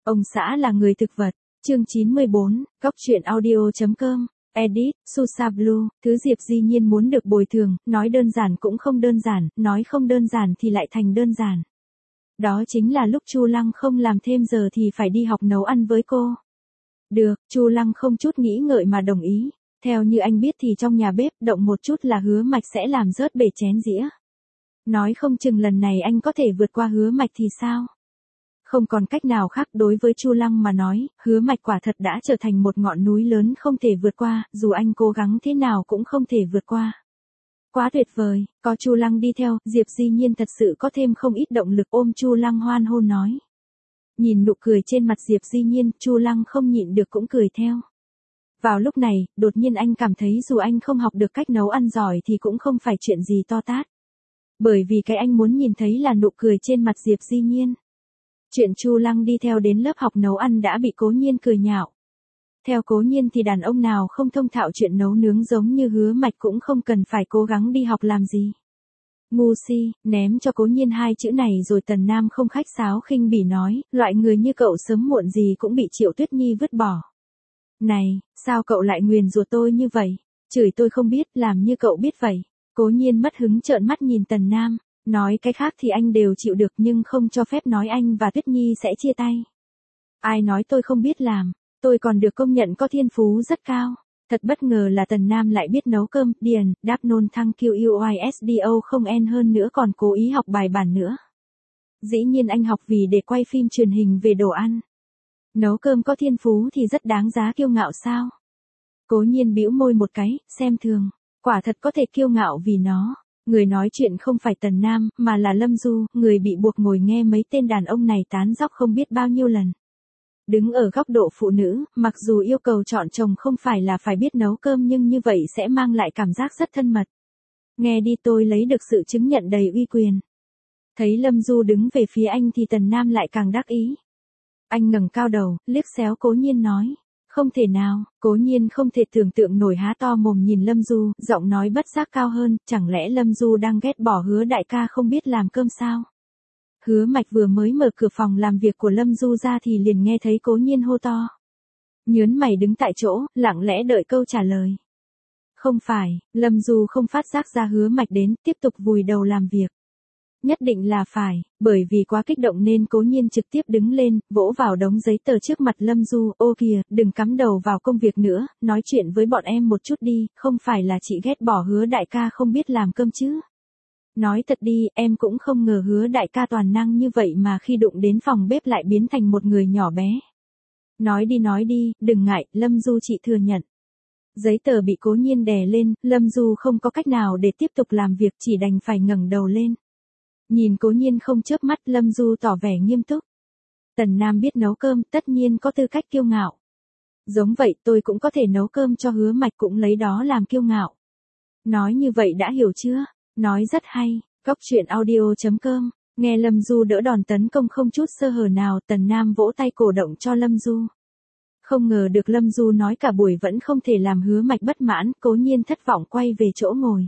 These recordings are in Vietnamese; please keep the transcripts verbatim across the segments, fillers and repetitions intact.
Ông xã là người thực vật. Chương chín mươi bốn, Góc truyện audio.com, Edit, Susa Blue, thứ Diệp Di Nhiên muốn được bồi thường, nói đơn giản cũng không đơn giản, nói không đơn giản thì lại thành đơn giản. Đó chính là lúc Chu Lăng không làm thêm giờ thì phải đi học nấu ăn với cô. Được, Chu Lăng không chút nghĩ ngợi mà đồng ý. Theo như anh biết thì trong nhà bếp, động một chút là Hứa Mạch sẽ làm rớt bể chén dĩa. Nói không chừng lần này anh có thể vượt qua Hứa Mạch thì sao? Không còn cách nào khác đối với Chu Lăng mà nói, Hứa Mạch quả thật đã trở thành một ngọn núi lớn không thể vượt qua, dù anh cố gắng thế nào cũng không thể vượt qua. Quá tuyệt vời, có Chu Lăng đi theo, Diệp Di Nhiên thật sự có thêm không ít động lực ôm Chu Lăng hoan hô nói. Nhìn nụ cười trên mặt Diệp Di Nhiên, Chu Lăng không nhịn được cũng cười theo. Vào lúc này, đột nhiên anh cảm thấy dù anh không học được cách nấu ăn giỏi thì cũng không phải chuyện gì to tát. Bởi vì cái anh muốn nhìn thấy là nụ cười trên mặt Diệp Di Nhiên. Chuyện Chu Lăng đi theo đến lớp học nấu ăn đã bị Cố Nhiên cười nhạo. Theo Cố Nhiên thì đàn ông nào không thông thạo chuyện nấu nướng giống như Hứa Mạch cũng không cần phải cố gắng đi học làm gì. Ngu si, ném cho Cố Nhiên hai chữ này rồi Tần Nam không khách sáo khinh bỉ nói, loại người như cậu sớm muộn gì cũng bị Triệu Tuyết Nhi vứt bỏ. Này, sao cậu lại nguyền rủa tôi như vậy? Chửi tôi không biết, làm như cậu biết vậy. Cố Nhiên mất hứng trợn mắt nhìn Tần Nam. Nói cái khác thì anh đều chịu được nhưng không cho phép nói anh và Tuyết Nhi sẽ chia tay. Ai nói tôi không biết làm, tôi còn được công nhận có thiên phú rất cao. Thật bất ngờ là Tần Nam lại biết nấu cơm, điền, đáp nôn thăng Q U I S D O không N hơn nữa còn cố ý học bài bản nữa. Dĩ nhiên anh học vì để quay phim truyền hình về đồ ăn. Nấu cơm có thiên phú thì rất đáng giá kiêu ngạo sao? Cố Nhiên bĩu môi một cái, xem thường, quả thật có thể kiêu ngạo vì nó. Người nói chuyện không phải Tần Nam, mà là Lâm Du, người bị buộc ngồi nghe mấy tên đàn ông này tán dóc không biết bao nhiêu lần. Đứng ở góc độ phụ nữ, mặc dù yêu cầu chọn chồng không phải là phải biết nấu cơm nhưng như vậy sẽ mang lại cảm giác rất thân mật. Nghe đi tôi lấy được sự chứng nhận đầy uy quyền. Thấy Lâm Du đứng về phía anh thì Tần Nam lại càng đắc ý. Anh ngẩng cao đầu, liếc xéo Cố Nhiên nói. Không thể nào, Cố Nhiên không thể tưởng tượng nổi há to mồm nhìn Lâm Du, giọng nói bất giác cao hơn, chẳng lẽ Lâm Du đang ghét bỏ Hứa đại ca không biết làm cơm sao? Hứa Mạch vừa mới mở cửa phòng làm việc của Lâm Du ra thì liền nghe thấy Cố Nhiên hô to. Nhớn mày đứng tại chỗ, lặng lẽ đợi câu trả lời. Không phải, Lâm Du không phát giác ra Hứa Mạch đến, tiếp tục vùi đầu làm việc. Nhất định là phải, bởi vì quá kích động nên Cố Nhiên trực tiếp đứng lên, vỗ vào đống giấy tờ trước mặt Lâm Du, ô kìa, đừng cắm đầu vào công việc nữa, nói chuyện với bọn em một chút đi, không phải là chị ghét bỏ Hứa đại ca không biết làm cơm chứ. Nói thật đi, em cũng không ngờ Hứa đại ca toàn năng như vậy mà khi đụng đến phòng bếp lại biến thành một người nhỏ bé. Nói đi nói đi, đừng ngại, Lâm Du chị thừa nhận. Giấy tờ bị Cố Nhiên đè lên, Lâm Du không có cách nào để tiếp tục làm việc chỉ đành phải ngẩng đầu lên. Nhìn Cố Nhiên không chớp mắt, Lâm Du tỏ vẻ nghiêm túc. Tần Nam biết nấu cơm, tất nhiên có tư cách kiêu ngạo. Giống vậy tôi cũng có thể nấu cơm cho Hứa Mạch cũng lấy đó làm kiêu ngạo. Nói như vậy đã hiểu chưa? Nói rất hay, Góc truyện audio.com, nghe Lâm Du đỡ đòn tấn công không chút sơ hở nào, Tần Nam vỗ tay cổ động cho Lâm Du. Không ngờ được Lâm Du nói cả buổi vẫn không thể làm Hứa Mạch bất mãn, Cố Nhiên thất vọng quay về chỗ ngồi.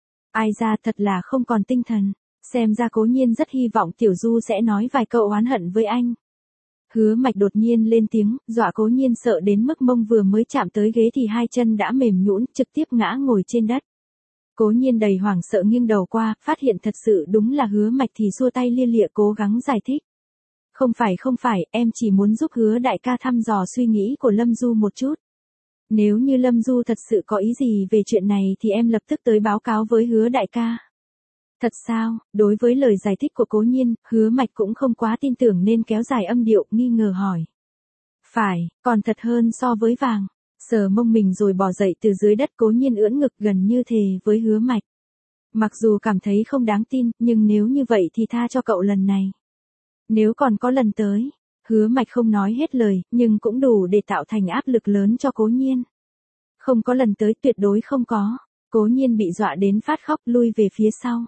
Ai ra thật là không còn tinh thần. Xem ra Cố Nhiên rất hy vọng Tiểu Du sẽ nói vài câu oán hận với anh. Hứa Mạch đột nhiên lên tiếng, dọa Cố Nhiên sợ đến mức mông vừa mới chạm tới ghế thì hai chân đã mềm nhũn, trực tiếp ngã ngồi trên đất. Cố Nhiên đầy hoảng sợ nghiêng đầu qua, phát hiện thật sự đúng là Hứa Mạch thì xua tay lia lịa cố gắng giải thích. Không phải không phải, em chỉ muốn giúp Hứa đại ca thăm dò suy nghĩ của Lâm Du một chút. Nếu như Lâm Du thật sự có ý gì về chuyện này thì em lập tức tới báo cáo với Hứa đại ca. Thật sao? Đối với lời giải thích của Cố Nhiên, Hứa Mạch cũng không quá tin tưởng nên kéo dài âm điệu, nghi ngờ hỏi. Phải, còn thật hơn so với vàng. Sờ mông mình rồi bò dậy từ dưới đất, Cố Nhiên ưỡn ngực gần như thề với Hứa Mạch. Mặc dù cảm thấy không đáng tin, nhưng nếu như vậy thì tha cho cậu lần này. Nếu còn có lần tới, Hứa Mạch không nói hết lời, nhưng cũng đủ để tạo thành áp lực lớn cho Cố Nhiên. Không có lần tới, tuyệt đối không có. Cố Nhiên bị dọa đến phát khóc, lui về phía sau.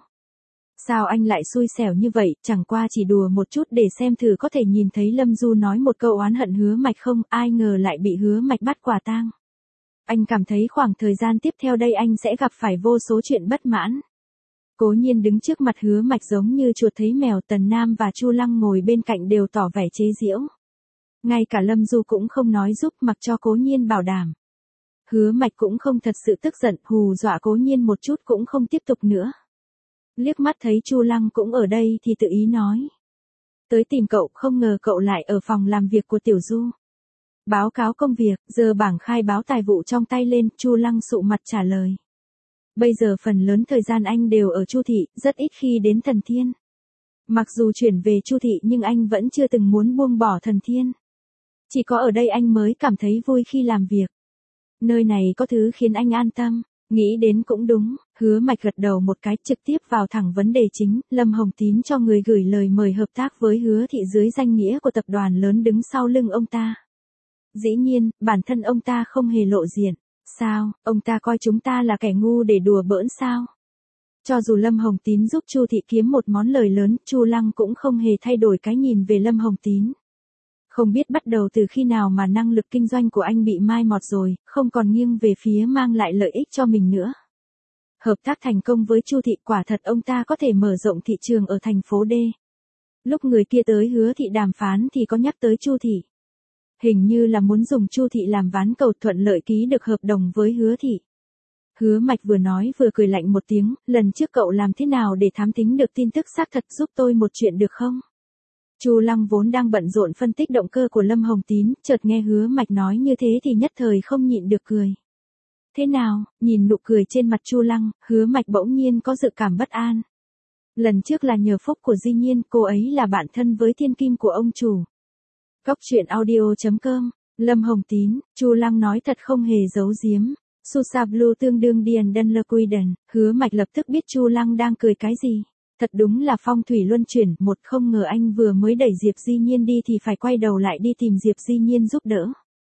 Sao anh lại xui xẻo như vậy, chẳng qua chỉ đùa một chút để xem thử có thể nhìn thấy Lâm Du nói một câu oán hận Hứa Mạch không, ai ngờ lại bị Hứa Mạch bắt quả tang. Anh cảm thấy khoảng thời gian tiếp theo đây anh sẽ gặp phải vô số chuyện bất mãn. Cố Nhiên đứng trước mặt Hứa Mạch giống như chuột thấy mèo, Tần Nam và Chu Lăng ngồi bên cạnh đều tỏ vẻ chế giễu. Ngay cả Lâm Du cũng không nói giúp, mặc cho Cố Nhiên bảo đảm. Hứa Mạch cũng không thật sự tức giận, hù dọa Cố Nhiên một chút cũng không tiếp tục nữa. Liếc mắt thấy Chu Lăng cũng ở đây thì tự ý nói. Tới tìm cậu, không ngờ cậu lại ở phòng làm việc của Tiểu Du. Báo cáo công việc, giờ bảng khai báo tài vụ trong tay lên, Chu Lăng sụ mặt trả lời. Bây giờ phần lớn thời gian anh đều ở Chu thị, rất ít khi đến Thần Thiên. Mặc dù chuyển về Chu thị nhưng anh vẫn chưa từng muốn buông bỏ Thần Thiên. Chỉ có ở đây anh mới cảm thấy vui khi làm việc. Nơi này có thứ khiến anh an tâm, nghĩ đến cũng đúng. Hứa Mạch gật đầu một cái, trực tiếp vào thẳng vấn đề chính. Lâm Hồng Tín cho người gửi lời mời hợp tác với Hứa thị dưới danh nghĩa của tập đoàn lớn đứng sau lưng ông ta. Dĩ nhiên, bản thân ông ta không hề lộ diện. Sao, ông ta coi chúng ta là kẻ ngu để đùa bỡn sao? Cho dù Lâm Hồng Tín giúp Chu thị kiếm một món lời lớn, Chu Lăng cũng không hề thay đổi cái nhìn về Lâm Hồng Tín. Không biết bắt đầu từ khi nào mà năng lực kinh doanh của anh bị mai một rồi, không còn nghiêng về phía mang lại lợi ích cho mình nữa. Hợp tác thành công với Chu thị, quả thật ông ta có thể mở rộng thị trường ở thành phố D. Lúc người kia tới Hứa thị đàm phán thì có nhắc tới Chu thị. Hình như là muốn dùng Chu thị làm ván cầu, thuận lợi ký được hợp đồng với Hứa thị. Hứa Mạch vừa nói vừa cười lạnh một tiếng, lần trước cậu làm thế nào để thám thính được tin tức xác thật, giúp tôi một chuyện được không? Chu Lăng vốn đang bận rộn phân tích động cơ của Lâm Hồng Tín, chợt nghe Hứa Mạch nói như thế thì nhất thời không nhịn được cười. Thế nào? Nhìn nụ cười trên mặt Chu Lăng, Hứa Mạch bỗng nhiên có dự cảm bất an. Lần trước là nhờ phúc của Di Nhiên, cô ấy là bạn thân với thiên kim của ông chủ. Góc truyện audio chấm com, Lâm Hồng Tín, Chu Lăng nói thật không hề giấu giếm. Susa Blue tương đương Dian Dunlequiden, Hứa Mạch lập tức biết Chu Lăng đang cười cái gì. Thật đúng là phong thủy luân chuyển, một không ngờ anh vừa mới đẩy Diệp Di Nhiên đi thì phải quay đầu lại đi tìm Diệp Di Nhiên giúp đỡ.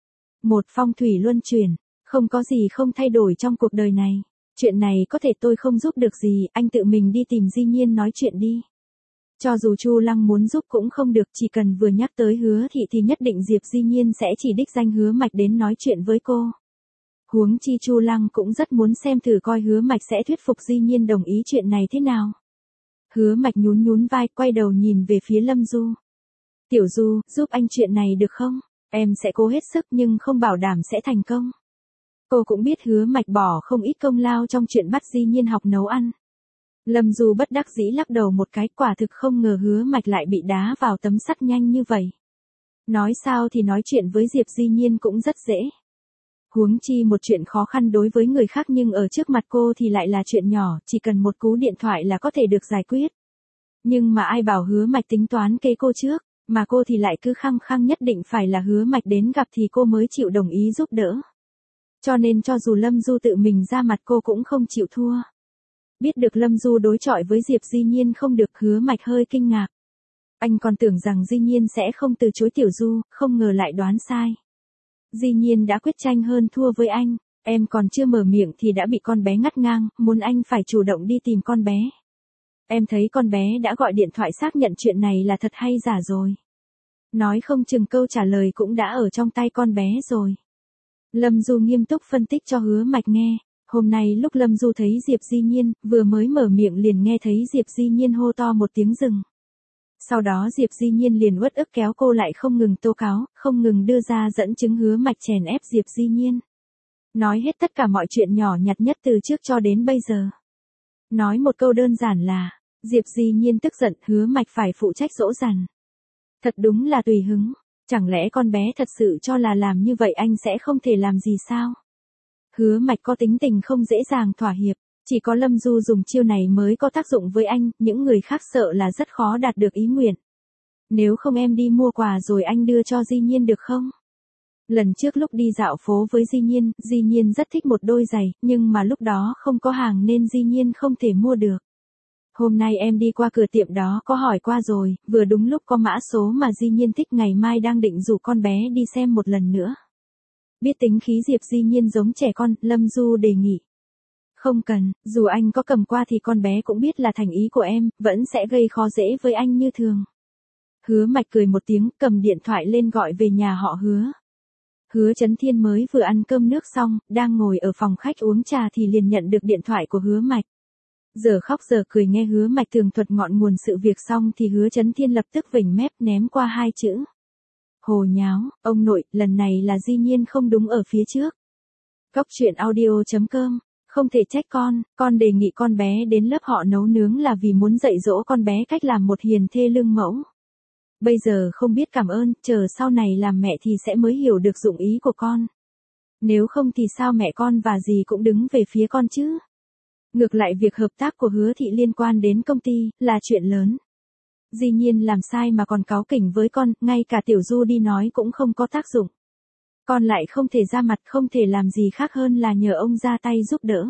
Một phong thủy luân chuyển, không có gì không thay đổi trong cuộc đời này. Chuyện này có thể tôi không giúp được gì, anh tự mình đi tìm Di Nhiên nói chuyện đi. Cho dù Chu Lăng muốn giúp cũng không được, chỉ cần vừa nhắc tới Hứa thị thì nhất định Diệp Di Nhiên sẽ chỉ đích danh Hứa Mạch đến nói chuyện với cô. Huống chi Chu Lăng cũng rất muốn xem thử coi Hứa Mạch sẽ thuyết phục Di Nhiên đồng ý chuyện này thế nào. Hứa Mạch nhún nhún vai, quay đầu nhìn về phía Lâm Du. Tiểu Du, giúp anh chuyện này được không? Em sẽ cố hết sức nhưng không bảo đảm sẽ thành công. Cô cũng biết Hứa Mạch bỏ không ít công lao trong chuyện bắt Di Nhiên học nấu ăn. Lâm Du bất đắc dĩ lắc đầu một cái, quả thực không ngờ Hứa Mạch lại bị đá vào tấm sắt nhanh như vậy. Nói sao thì nói chuyện với Diệp Di Nhiên cũng rất dễ. Huống chi một chuyện khó khăn đối với người khác nhưng ở trước mặt cô thì lại là chuyện nhỏ, chỉ cần một cú điện thoại là có thể được giải quyết. Nhưng mà ai bảo Hứa Mạch tính toán kế cô trước, mà cô thì lại cứ khăng khăng nhất định phải là Hứa Mạch đến gặp thì cô mới chịu đồng ý giúp đỡ. Cho nên cho dù Lâm Du tự mình ra mặt cô cũng không chịu thua. Biết được Lâm Du đối chọi với Diệp Di Nhiên không được, Hứa Mạch hơi kinh ngạc. Anh còn tưởng rằng Di Nhiên sẽ không từ chối Tiểu Du, không ngờ lại đoán sai. Di Nhiên đã quyết tranh hơn thua với anh, em còn chưa mở miệng thì đã bị con bé ngắt ngang, muốn anh phải chủ động đi tìm con bé. Em thấy con bé đã gọi điện thoại xác nhận chuyện này là thật hay giả rồi. Nói không chừng câu trả lời cũng đã ở trong tay con bé rồi. Lâm Du nghiêm túc phân tích cho Hứa Mạch nghe. Hôm nay lúc Lâm Du thấy Diệp Di Nhiên, vừa mới mở miệng liền nghe thấy Diệp Di Nhiên hô to một tiếng dừng. Sau đó Diệp Di Nhiên liền uất ức kéo cô lại không ngừng tố cáo, không ngừng đưa ra dẫn chứng Hứa Mạch chèn ép Diệp Di Nhiên. Nói hết tất cả mọi chuyện nhỏ nhặt nhất từ trước cho đến bây giờ. Nói một câu đơn giản là, Diệp Di Nhiên tức giận, Hứa Mạch phải phụ trách dỗ dành. Thật đúng là tùy hứng, chẳng lẽ con bé thật sự cho là làm như vậy anh sẽ không thể làm gì sao? Hứa Mạch có tính tình không dễ dàng thỏa hiệp, chỉ có Lâm Du dùng chiêu này mới có tác dụng với anh, những người khác sợ là rất khó đạt được ý nguyện. Nếu không em đi mua quà rồi anh đưa cho Di Nhiên được không? Lần trước lúc đi dạo phố với Di Nhiên, Di Nhiên rất thích một đôi giày, nhưng mà lúc đó không có hàng nên Di Nhiên không thể mua được. Hôm nay em đi qua cửa tiệm đó có hỏi qua rồi, vừa đúng lúc có mã số mà Di Nhiên thích, ngày mai đang định rủ con bé đi xem một lần nữa. Biết tính khí Diệp Di Nhiên giống trẻ con, Lâm Du đề nghị. Không cần, dù anh có cầm qua thì con bé cũng biết là thành ý của em, vẫn sẽ gây khó dễ với anh như thường. Hứa Mạch cười một tiếng, cầm điện thoại lên gọi về nhà họ Hứa. Hứa Chấn Thiên mới vừa ăn cơm nước xong, đang ngồi ở phòng khách uống trà thì liền nhận được điện thoại của Hứa Mạch. Giờ khóc giờ cười nghe Hứa Mạch tường thuật ngọn nguồn sự việc xong thì Hứa Chấn Thiên lập tức vểnh mép ném qua hai chữ. Hồ nháo, ông nội, lần này là Di Nhiên không đúng ở phía trước. Cóc truyện audio.com, không thể trách con, con đề nghị con bé đến lớp họ nấu nướng là vì muốn dạy dỗ con bé cách làm một hiền thê lương mẫu. Bây giờ không biết cảm ơn, chờ sau này làm mẹ thì sẽ mới hiểu được dụng ý của con. Nếu không thì sao mẹ con và dì cũng đứng về phía con chứ? Ngược lại việc hợp tác của Hứa Thị liên quan đến công ty, là chuyện lớn. Di Nhiên làm sai mà còn cáu kỉnh với con, ngay cả Tiểu Du đi nói cũng không có tác dụng. Con lại không thể ra mặt, không thể làm gì khác hơn là nhờ ông ra tay giúp đỡ.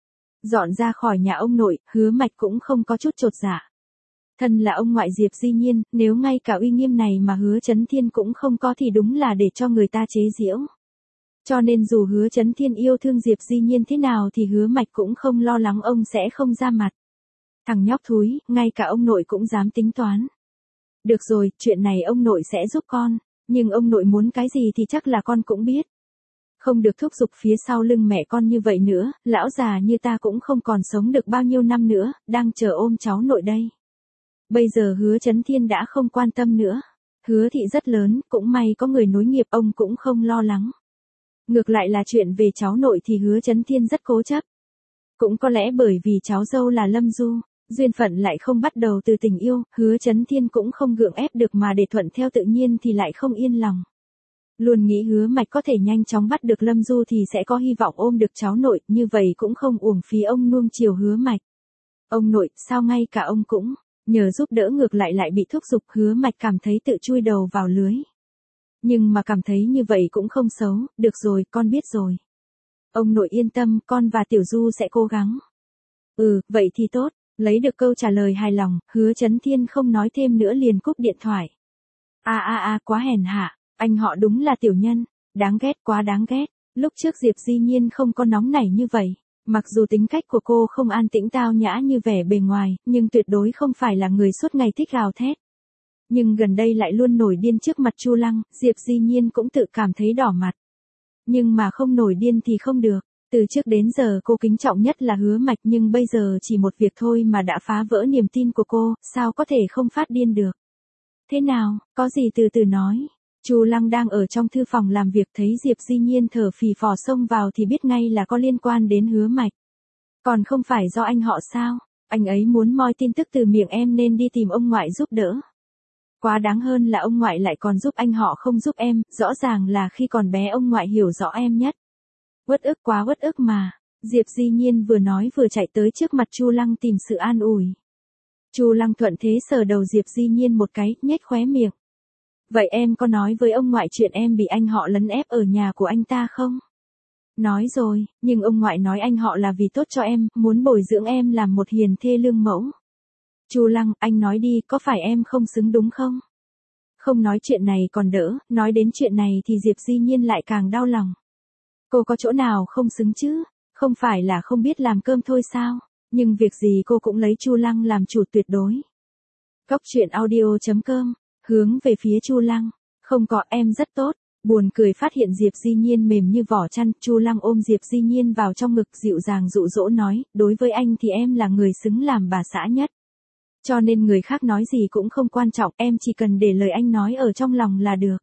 Dọn ra khỏi nhà ông nội, Hứa Mạch cũng không có chút chột dạ. Thân là ông ngoại Diệp Di Nhiên, nếu ngay cả uy nghiêm này mà Hứa Chấn Thiên cũng không có thì đúng là để cho người ta chế giễu. Cho nên dù Hứa Chấn Thiên yêu thương Diệp Di Nhiên thế nào thì Hứa Mạch cũng không lo lắng ông sẽ không ra mặt. Thằng nhóc thúi, ngay cả ông nội cũng dám tính toán. Được rồi, chuyện này ông nội sẽ giúp con, nhưng ông nội muốn cái gì thì chắc là con cũng biết. Không được thúc giục phía sau lưng mẹ con như vậy nữa, lão già như ta cũng không còn sống được bao nhiêu năm nữa, đang chờ ôm cháu nội đây. Bây giờ Hứa Chấn Thiên đã không quan tâm nữa. Hứa Thị rất lớn, cũng may có người nối nghiệp, ông cũng không lo lắng. Ngược lại là chuyện về cháu nội thì Hứa Chấn Thiên rất cố chấp. Cũng có lẽ bởi vì cháu dâu là Lâm Du, duyên phận lại không bắt đầu từ tình yêu, Hứa Chấn Thiên cũng không gượng ép được mà để thuận theo tự nhiên thì lại không yên lòng. Luôn nghĩ Hứa Mạch có thể nhanh chóng bắt được Lâm Du thì sẽ có hy vọng ôm được cháu nội, như vậy cũng không uổng phí ông nuông chiều Hứa Mạch. Ông nội, sao ngay cả ông cũng nhờ giúp đỡ ngược lại lại bị thúc giục, Hứa Mạch cảm thấy tự chui đầu vào lưới. Nhưng mà cảm thấy như vậy cũng không xấu, được rồi, con biết rồi. Ông nội yên tâm, con và Tiểu Du sẽ cố gắng. Ừ, vậy thì tốt, lấy được câu trả lời hài lòng, Hứa Chấn Thiên không nói thêm nữa liền cúp điện thoại. A a a quá hèn hạ, anh họ đúng là tiểu nhân, đáng ghét quá đáng ghét, lúc trước Diệp Di Nhiên không có nóng nảy như vậy. Mặc dù tính cách của cô không an tĩnh tao nhã như vẻ bề ngoài, nhưng tuyệt đối không phải là người suốt ngày thích gào thét. Nhưng gần đây lại luôn nổi điên trước mặt Chu Lăng, Diệp Di Nhiên cũng tự cảm thấy đỏ mặt. Nhưng mà không nổi điên thì không được, từ trước đến giờ cô kính trọng nhất là Hứa Mạch nhưng bây giờ chỉ một việc thôi mà đã phá vỡ niềm tin của cô, sao có thể không phát điên được. Thế nào, có gì từ từ nói. Chu Lăng đang ở trong thư phòng làm việc thấy Diệp Di Nhiên thở phì phò xông vào thì biết ngay là có liên quan đến Hứa Mạch. Còn không phải do anh họ sao, anh ấy muốn moi tin tức từ miệng em nên đi tìm ông ngoại giúp đỡ. Quá đáng hơn là ông ngoại lại còn giúp anh họ không giúp em, rõ ràng là khi còn bé ông ngoại hiểu rõ em nhất. Uất ức quá uất ức mà, Diệp Di Nhiên vừa nói vừa chạy tới trước mặt Chu Lăng tìm sự an ủi. Chu Lăng thuận thế sờ đầu Diệp Di Nhiên một cái, nhếch khóe miệng. Vậy em có nói với ông ngoại chuyện em bị anh họ lấn ép ở nhà của anh ta không? Nói rồi, nhưng ông ngoại nói anh họ là vì tốt cho em, muốn bồi dưỡng em làm một hiền thê lương mẫu. Chu Lăng, anh nói đi, có phải em không xứng đúng không? Không nói chuyện này còn đỡ, nói đến chuyện này thì Diệp Di Nhiên lại càng đau lòng. Cô có chỗ nào không xứng chứ? Không phải là không biết làm cơm thôi sao? Nhưng việc gì cô cũng lấy Chu Lăng làm chủ tuyệt đối. Cóc truyện audio.com, hướng về phía Chu Lăng. Không có, em rất tốt. Buồn cười phát hiện Diệp Di Nhiên mềm như vỏ chăn, Chu Lăng ôm Diệp Di Nhiên vào trong ngực dịu dàng dụ dỗ nói, đối với anh thì em là người xứng làm bà xã nhất. Cho nên người khác nói gì cũng không quan trọng, em chỉ cần để lời anh nói ở trong lòng là được.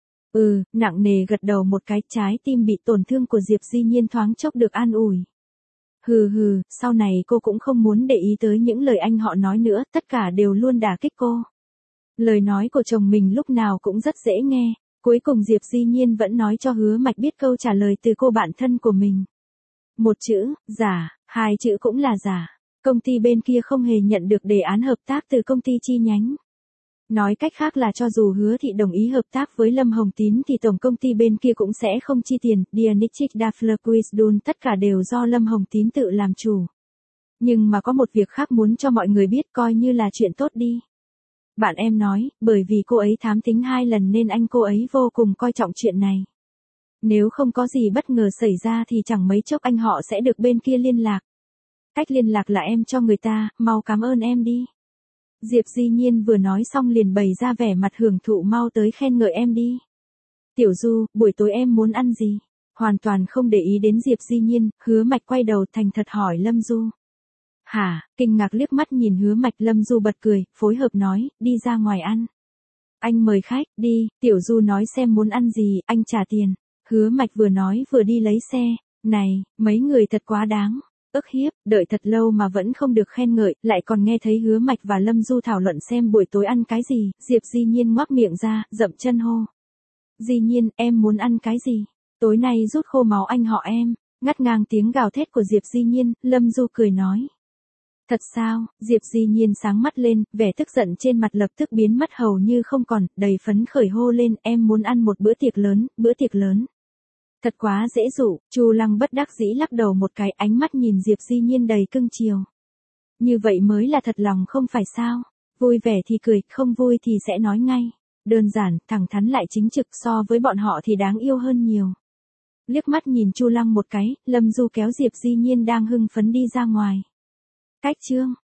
Ừ, nặng nề gật đầu một cái, trái tim bị tổn thương của Diệp Di Nhiên thoáng chốc được an ủi. Hừ hừ, sau này cô cũng không muốn để ý tới những lời anh họ nói nữa, tất cả đều luôn đả kích cô. Lời nói của chồng mình lúc nào cũng rất dễ nghe, cuối cùng Diệp Di Nhiên vẫn nói cho Hứa Mạch biết câu trả lời từ cô bạn thân của mình. Một chữ, giả, hai chữ cũng là giả. Công ty bên kia không hề nhận được đề án hợp tác từ công ty chi nhánh. Nói cách khác là cho dù Hứa Thị đồng ý hợp tác với Lâm Hồng Tín thì tổng công ty bên kia cũng sẽ không chi tiền, Dianichik Daflequisdun tất cả đều do Lâm Hồng Tín tự làm chủ. Nhưng mà có một việc khác muốn cho mọi người biết coi như là chuyện tốt đi. Bạn em nói, bởi vì cô ấy thám thính hai lần nên anh cô ấy vô cùng coi trọng chuyện này. Nếu không có gì bất ngờ xảy ra thì chẳng mấy chốc anh họ sẽ được bên kia liên lạc. Cách liên lạc là em cho người ta, mau cảm ơn em đi. Diệp Di Nhiên vừa nói xong liền bày ra vẻ mặt hưởng thụ, mau tới khen ngợi em đi. Tiểu Du, buổi tối em muốn ăn gì? Hoàn toàn không để ý đến Diệp Di Nhiên, Hứa Mạch quay đầu thành thật hỏi Lâm Du. Hả, kinh ngạc liếc mắt nhìn Hứa Mạch, Lâm Du bật cười, phối hợp nói, đi ra ngoài ăn. Anh mời khách, đi, Tiểu Du nói xem muốn ăn gì, anh trả tiền. Hứa Mạch vừa nói vừa đi lấy xe. Này, mấy người thật quá đáng. Ức hiếp, đợi thật lâu mà vẫn không được khen ngợi, lại còn nghe thấy Hứa Mạch và Lâm Du thảo luận xem buổi tối ăn cái gì, Diệp Di Nhiên ngoác miệng ra, dậm chân hô. Di Nhiên, em muốn ăn cái gì? Tối nay rút khô máu anh họ em. Ngắt ngang tiếng gào thét của Diệp Di Nhiên, Lâm Du cười nói. Thật sao? Diệp Di Nhiên sáng mắt lên, vẻ tức giận trên mặt lập tức biến mất hầu như không còn, đầy phấn khởi hô lên, em muốn ăn một bữa tiệc lớn, bữa tiệc lớn. Thật quá dễ dụ, Chu Lăng bất đắc dĩ lắc đầu một cái, ánh mắt nhìn Diệp Di Nhiên đầy cưng chiều. Như vậy mới là thật lòng không phải sao? Vui vẻ thì cười, không vui thì sẽ nói ngay. Đơn giản, thẳng thắn lại chính trực, so với bọn họ thì đáng yêu hơn nhiều. Liếc mắt nhìn Chu Lăng một cái, Lâm Du kéo Diệp Di Nhiên đang hưng phấn đi ra ngoài. Cách chương